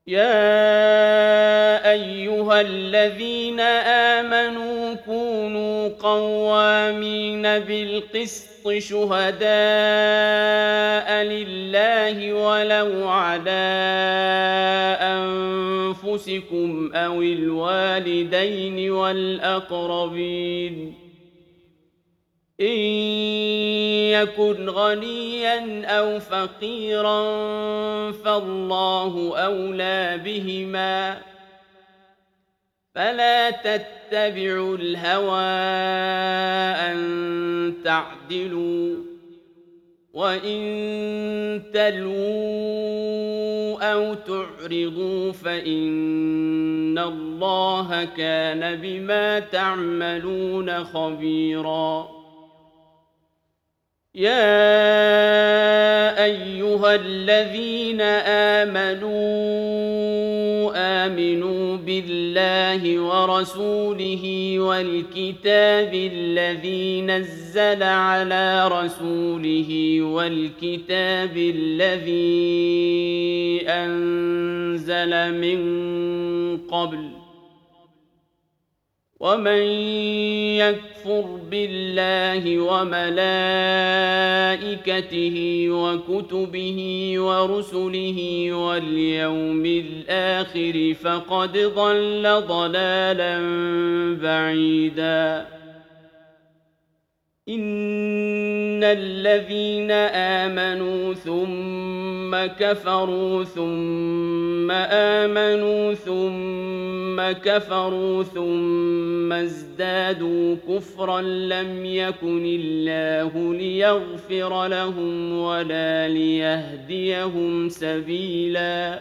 يا أيها الذين آمنوا كونوا قوامين بالقسط شهداء لله ولو على أنفسكم أو الوالدين والأقربين إن يكن غنيا أو فقيرا فالله أولى بهما فلا تتبعوا الهوى أن تعدلوا وإن تلووا أو تعرضوا فإن الله كان بما تعملون خبيراً يا أيها الذين آمنوا بالله ورسوله والكتاب الذي نزل على رسوله والكتاب الذي أنزل من قبل ومن يكفر بالله وملائكته وكتبه ورسله واليوم الآخر فقد ضل ضلالا بعيدا إن الذين آمنوا ثم كفروا ثم آمنوا ثم كفروا ثم ازدادوا كفرا لم يكن الله ليغفر لهم ولا ليهديهم سبيلا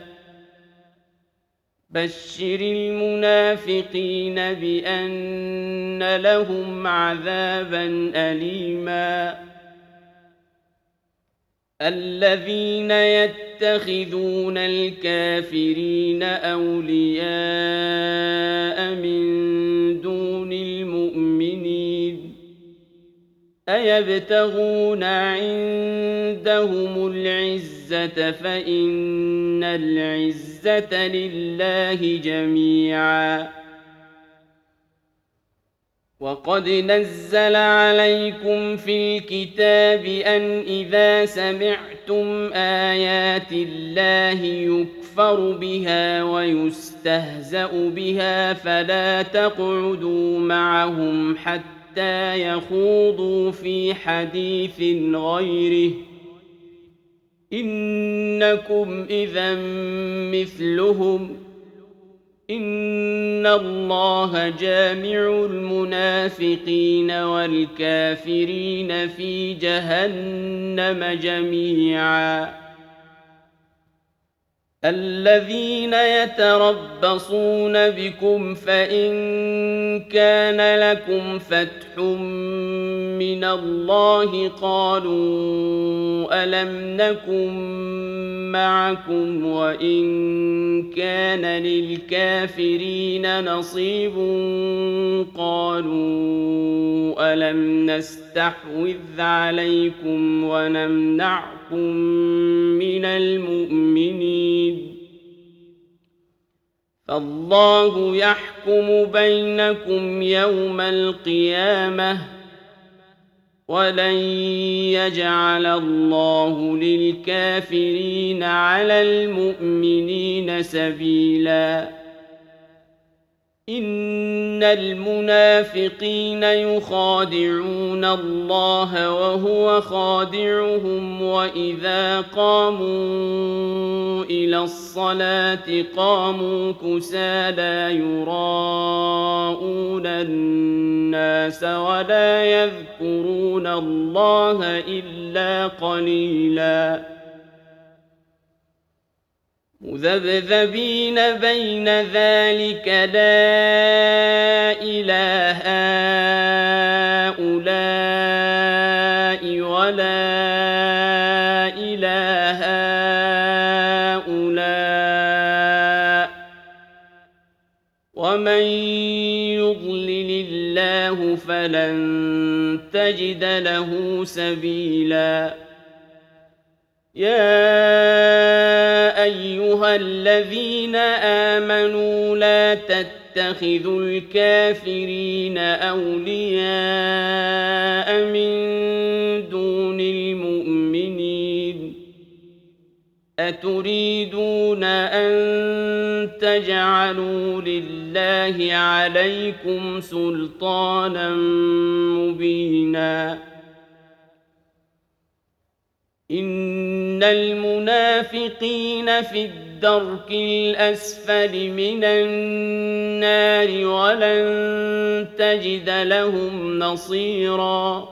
بشر المنافقين بأن لهم عذابا أليما الذين يتخذون الكافرين أولياء من دون المؤمنين أيبتغون عندهم العزة فإن العزة لله جميعا وقد نزل عليكم في الكتاب أن إذا سمعتم آيات الله يكفر بها ويستهزأ بها فلا تقعدوا معهم حتى يخوضوا في حديث غيره إنكم إذا مثلهم إن الله جامع المنافقين والكافرين في جهنم جميعا الذين يتربصون بكم فإن كان لكم فتح من الله قالوا ألم نكن معكم وإن كان للكافرين نصيب قالوا ألم نستحوذ عليكم ونمنعكم من المؤمنين فالله يحكم بينكم يوم القيامة ولن يجعل الله للكافرين على المؤمنين سبيلا إن المنافقين يخادعون الله وهو خادعهم وإذا قاموا إلى الصلاة قاموا كسالى يراءون الناس ولا يذكرون الله إلا قليلاً مذبذبين بين ذلك لا إله هؤلاء ولا إله هؤلاء ومن يضلل الله فلن تجد له سبيلا يا أيها الذين آمنوا لا تتخذوا الكافرين أولياء من دون المؤمنين أتريدون أن تجعلوا لله عليكم سلطانا مبينا إن المنافقين في الدرك الأسفل من النار ولن تجد لهم نصيرا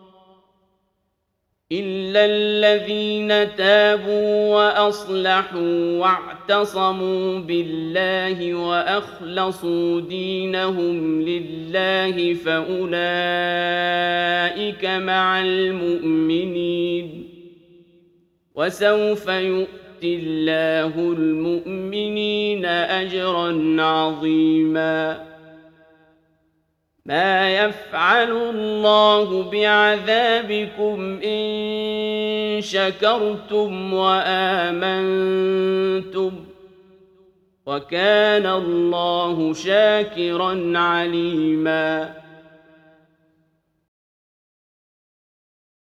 إلا الذين تابوا وأصلحوا واعتصموا بالله وأخلصوا دينهم لله فأولئك مع المؤمنين وسوف يؤتي الله المؤمنين أجرا عظيما ما يفعل الله بعذابكم إن شكرتم وآمنتم وكان الله شاكرا عليما